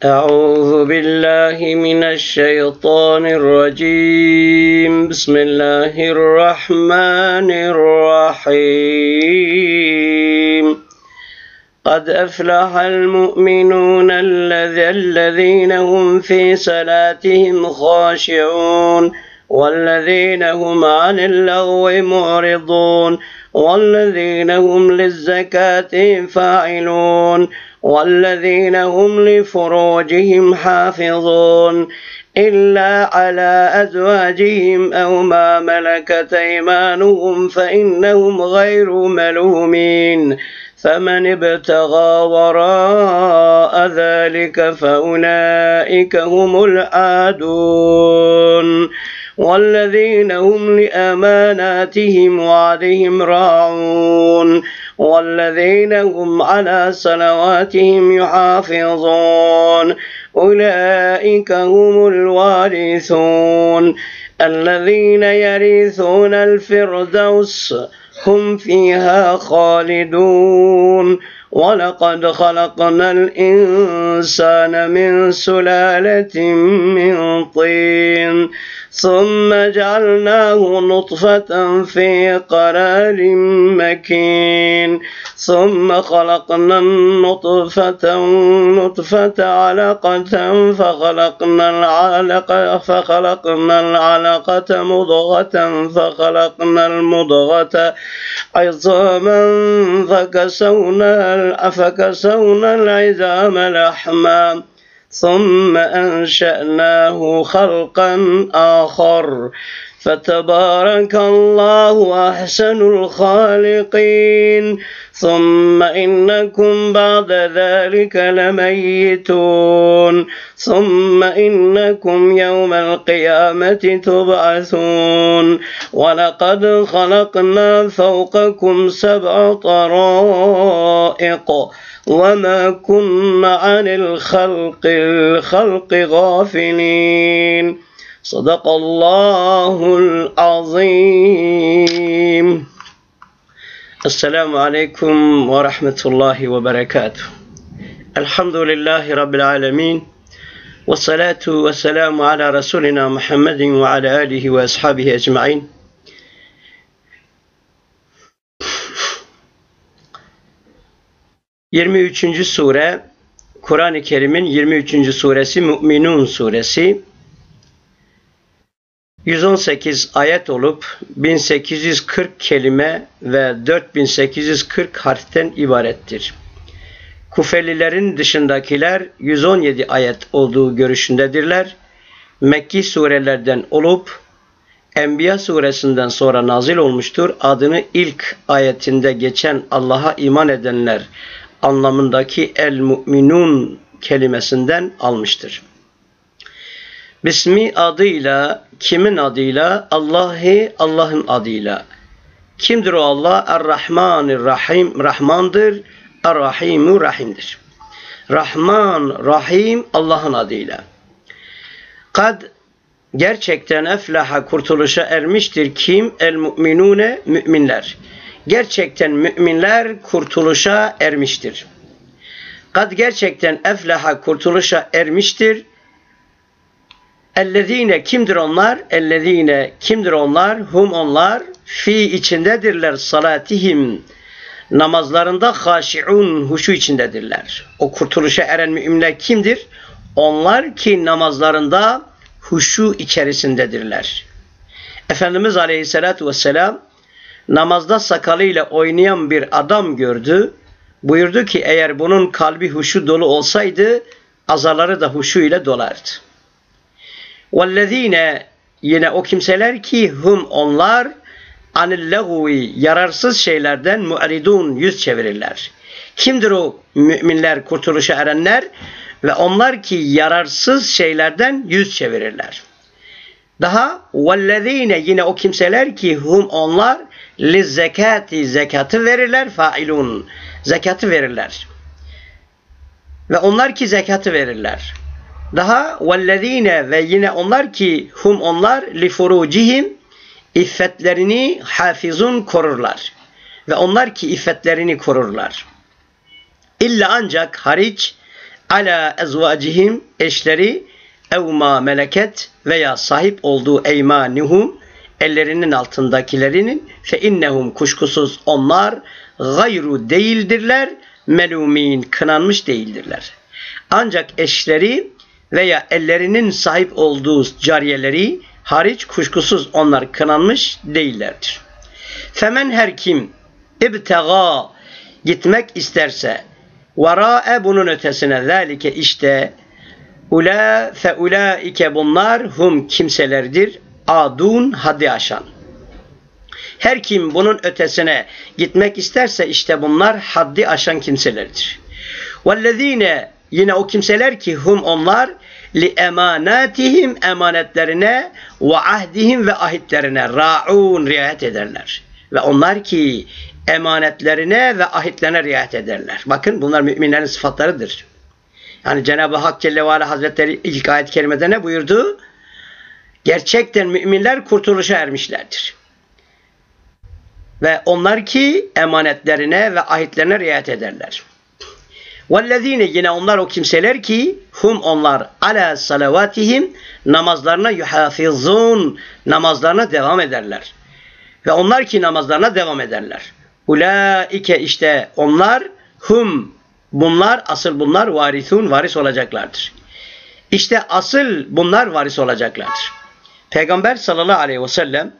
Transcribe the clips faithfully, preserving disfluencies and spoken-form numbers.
أعوذ بالله من الشيطان الرجيم بسم الله الرحمن الرحيم قد أفلح المؤمنون الذين هم في صلاتهم خاشعون والذين هم عن اللغو معرضون والذين هم للزكاة فاعلون والذين هم لفروجهم حافظون إلا على أزواجهم أو ما ملكت أيمانهم فإنهم غير ملومين فمن ابتغى وراء ذلك فأولئك هم العادون والذين هم لأماناتهم وعدهم راعون والذين هم على صلواتهم يحافظون أولئك هم الوارثون الذين يرثون الفردوس هم فيها خالدون ولقد خلقنا الإنسان من سلالة من طين ثم جعلناه نطفة في قرار مكين ثم خلقنا النطفة نطفة علقة فخلقنا العلقة فخلقنا العلقة مضغة فخلقنا المضغة عظاما فكسونا فكسونا العظام لحما ثم أنشأناه خلقا آخر فتبارك الله أحسن الخالقين ثم إنكم بعد ذلك لميتون ثم إنكم يوم القيامة تبعثون ولقد خلقنا فوقكم سبع طرائق وما كنا عن الخلق الخلق غافلين صدق الله العظيم. السلام عليكم ورحمة الله وبركاته. الحمد لله رب العالمين والصلاة والسلام على رسولنا محمد وعلى آله وأصحابه أجمعين. yirmi üçüncü sure Kur'an-ı Kerim'in yirmi üçüncü suresi Mü'minun suresi. yüz on sekiz ayet olup bin sekiz yüz kırk kelime ve dört bin sekiz yüz kırk harften ibarettir. Kufelilerin dışındakiler yüz on yedi ayet olduğu görüşündedirler. Mekki surelerden olup Enbiya suresinden sonra nazil olmuştur. Adını ilk ayetinde geçen Allah'a iman edenler anlamındaki el-mu'minun kelimesinden almıştır. Bismi adıyla, kimin adıyla? Allah'ı, Allah'ın adıyla. Kimdir o Allah? Er-Rahmanir-Rahim, Rahmandır. Er-Rahimur Rahim'dir. Rahman, Rahim, Allah'ın adıyla. Kad, gerçekten eflaha, kurtuluşa ermiştir. Kim? El-mu'minune, müminler. Gerçekten müminler kurtuluşa ermiştir. Kad, gerçekten eflaha, kurtuluşa ermiştir. Ellezine, kimdir onlar? Ellezine, kimdir onlar? Hum, onlar fi, içindedirler, salatihim, namazlarında, haşi'un, huşu içindedirler. O kurtuluşa eren müminler kimdir? Onlar ki namazlarında huşu içerisindedirler. Efendimiz Aleyhisselatü Vesselam namazda sakalıyla oynayan bir adam gördü. Buyurdu ki eğer bunun kalbi huşu dolu olsaydı azaları da huşu ile dolardı. وَالَّذ۪ينَ, yine o kimseler ki hum, onlar anil lagwi, yararsız şeylerden mu'ridun, yüz çevirirler. Kimdir o müminler, kurtuluşa erenler? Ve onlar ki yararsız şeylerden yüz çevirirler. Daha وَالَّذ۪ينَ, yine o kimseler ki hum, onlar lizzekati, zekatı verirler, failun, zekatı verirler. Ve onlar ki zekatı verirler. Daha vellezine, ve yine onlar ki hum, onlar li furucihim, iffetlerini hafizun, korurlar. Ve onlar ki iffetlerini korurlar. İlla, ancak hariç, ala ezvacihim eşleri ev ma meleket veya sahip olduğu eymanuhum ellerinin altındakilerinin fe innehum kuşkusuz onlar gayru değildirler melumin kınanmış değildirler. Ancak eşleri veya ellerinin sahip olduğu cariyeleri hariç kuşkusuz onlar kınanmış değillerdir. Femen her kim ibtega gitmek isterse verae bunun ötesine zalike işte ula fe ulaike bunlar hum kimselerdir adun haddi aşan. Her kim bunun ötesine gitmek isterse işte bunlar haddi aşan kimselerdir. Vellezine yine o kimseler ki hum onlar li emanatihim emanetlerine ve ahdihim ve ahitlerine ra'un riayet ederler. Ve onlar ki emanetlerine ve ahitlerine riayet ederler. Bakın bunlar müminlerin sıfatlarıdır. Yani Cenab-ı Hak Celle ve Ala Hazretleri ilk ayet-i kerimede ne buyurdu? Gerçekten müminler kurtuluşa ermişlerdir. Ve onlar ki emanetlerine ve ahitlerine riayet ederler. وَالَّذ۪ينَ yine onlar o kimseler ki hum onlar ala salavatihim namazlarına yuhafizun namazlarına devam ederler. Ve onlar ki namazlarına devam ederler. Ulaike işte onlar hum bunlar asıl bunlar varithun varis olacaklardır. İşte asıl bunlar varis olacaklardır. Peygamber sallallahu aleyhi ve sellem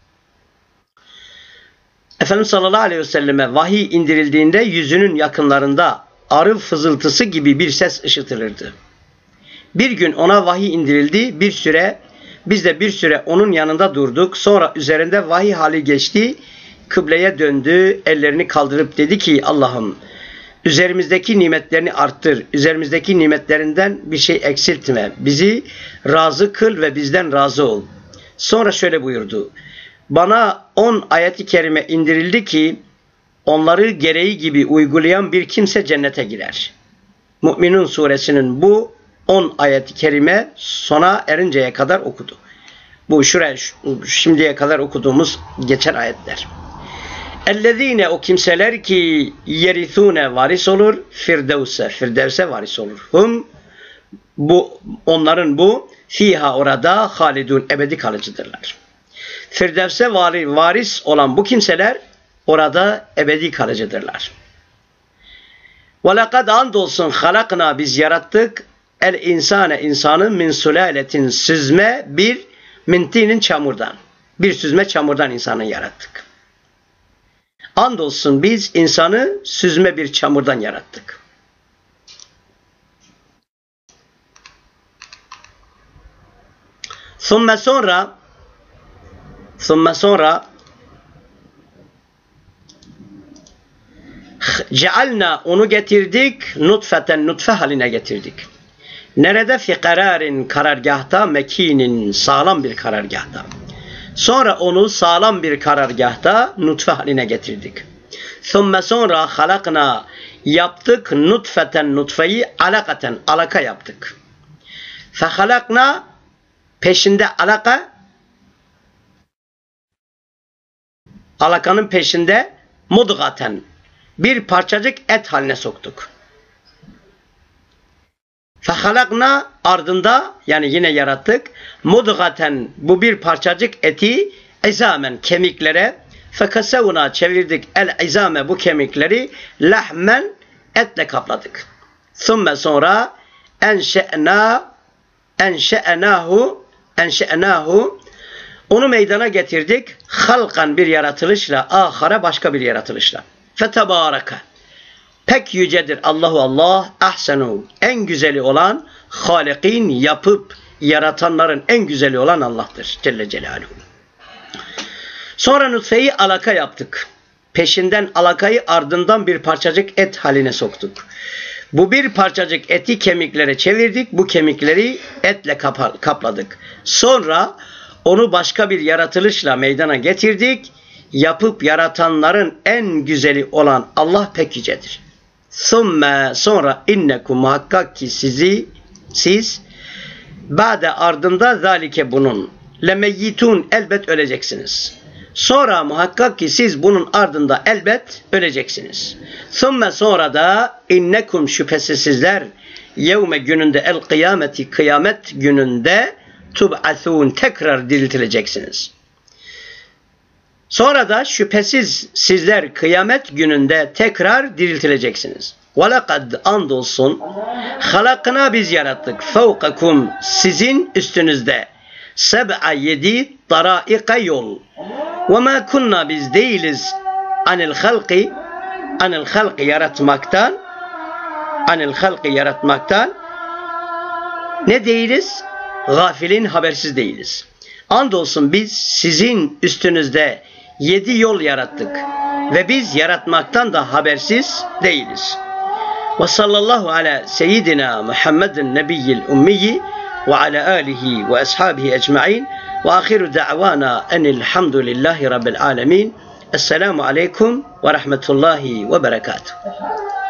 Efendimiz sallallahu aleyhi ve selleme vahiy indirildiğinde yüzünün yakınlarında arı fızıltısı gibi bir ses ışıtılırdı. Bir gün ona vahiy indirildi. Bir süre biz de bir süre onun yanında durduk. Sonra üzerinde vahiy hali geçti. Kıbleye döndü. Ellerini kaldırıp dedi ki Allah'ım üzerimizdeki nimetlerini arttır. Üzerimizdeki nimetlerinden bir şey eksiltme. Bizi razı kıl ve bizden razı ol. Sonra şöyle buyurdu. Bana on ayet-i kerime indirildi ki onları gereği gibi uygulayan bir kimse cennete girer. Mü'minun suresinin bu on ayet-i kerime sona erinceye kadar okudu. Bu şuraya şimdiye kadar okuduğumuz geçen ayetler. Ellezine o kimseler ki yerithune varis olur, firdevse, firdevse varis olur. Hum bu onların bu fiha orada halidun ebedi kalıcıdırlar. Firdevse varis olan bu kimseler orada ebedi kalıcıdırlar. وَلَقَدْ andolsun halakna biz yarattık el insane insanı min sulaletin süzme bir mintinin çamurdan. Bir süzme çamurdan insanı yarattık. Andolsun biz insanı süzme bir çamurdan yarattık. Sonra sonra sonra sonra cealna onu getirdik nutfeten nutfe haline getirdik. Nerede fi kararin karargahta mekinin sağlam bir karargahta. Sonra onu sağlam bir karargahta nutfe haline getirdik. Sonra sonra halakna yaptık nutfeten nutfeyi alakaten alaka yaptık. Fe halakna peşinde alaka alakanın peşinde mudgaten bir parçacık et haline soktuk. Fehalakna ardında yani yine yarattık. Mudgaten bu bir parçacık eti izamen kemiklere fekasevna çevirdik el izame bu kemikleri lahmen etle kapladık. Sonra sonra enşe'na enşe'nahu enşe'nahu onu meydana getirdik. Halkan bir yaratılışla ahara başka bir yaratılışla. Fetebaraka pek yücedir Allahu Allah ahsenu en güzeli olan halikin yapıp yaratanların en güzeli olan Allah'tır Celle Celaluhu. Sonra nutfeyi alaka yaptık. Peşinden alakayı ardından bir parçacık et haline soktuk. Bu bir parçacık eti kemiklere çevirdik. Bu kemikleri etle kapladık. Sonra onu başka bir yaratılışla meydana getirdik. Yapıp yaratanların en güzeli olan Allah pek yücedir. Sümme sonra innekum muhakkak ki sizi siz ba'de ardında zalike bunun lemeyyitun elbet öleceksiniz. Sonra muhakkak ki siz bunun ardında elbet öleceksiniz. Sümme sonra da innekum şüphesiz sizler yevme gününde el kıyameti kıyamet gününde tub'athun tekrar diriltileceksiniz. Sonra da şüphesiz sizler kıyamet gününde tekrar diriltileceksiniz. وَلَقَدْ andolsun halakına biz yarattık fevkakum sizin üstünüzde seb'a yedi daraika yol وَمَا kunna biz değiliz anil halqi anil halqi yaratmaktan anil halqi yaratmaktan ne değiliz? Gafilin habersiz değiliz. Andolsun biz sizin üstünüzde yedi yol yarattık ve biz yaratmaktan da habersiz değiliz. Ve sallallahu ala seyyidina Muhammedin nebiyyil ummiyi ve ala alihi ve ashabihi ecma'in ve ahiru da'vana enilhamdülillahi rabbil alemin. Esselamu aleyküm ve rahmetullahi ve berekatuhu.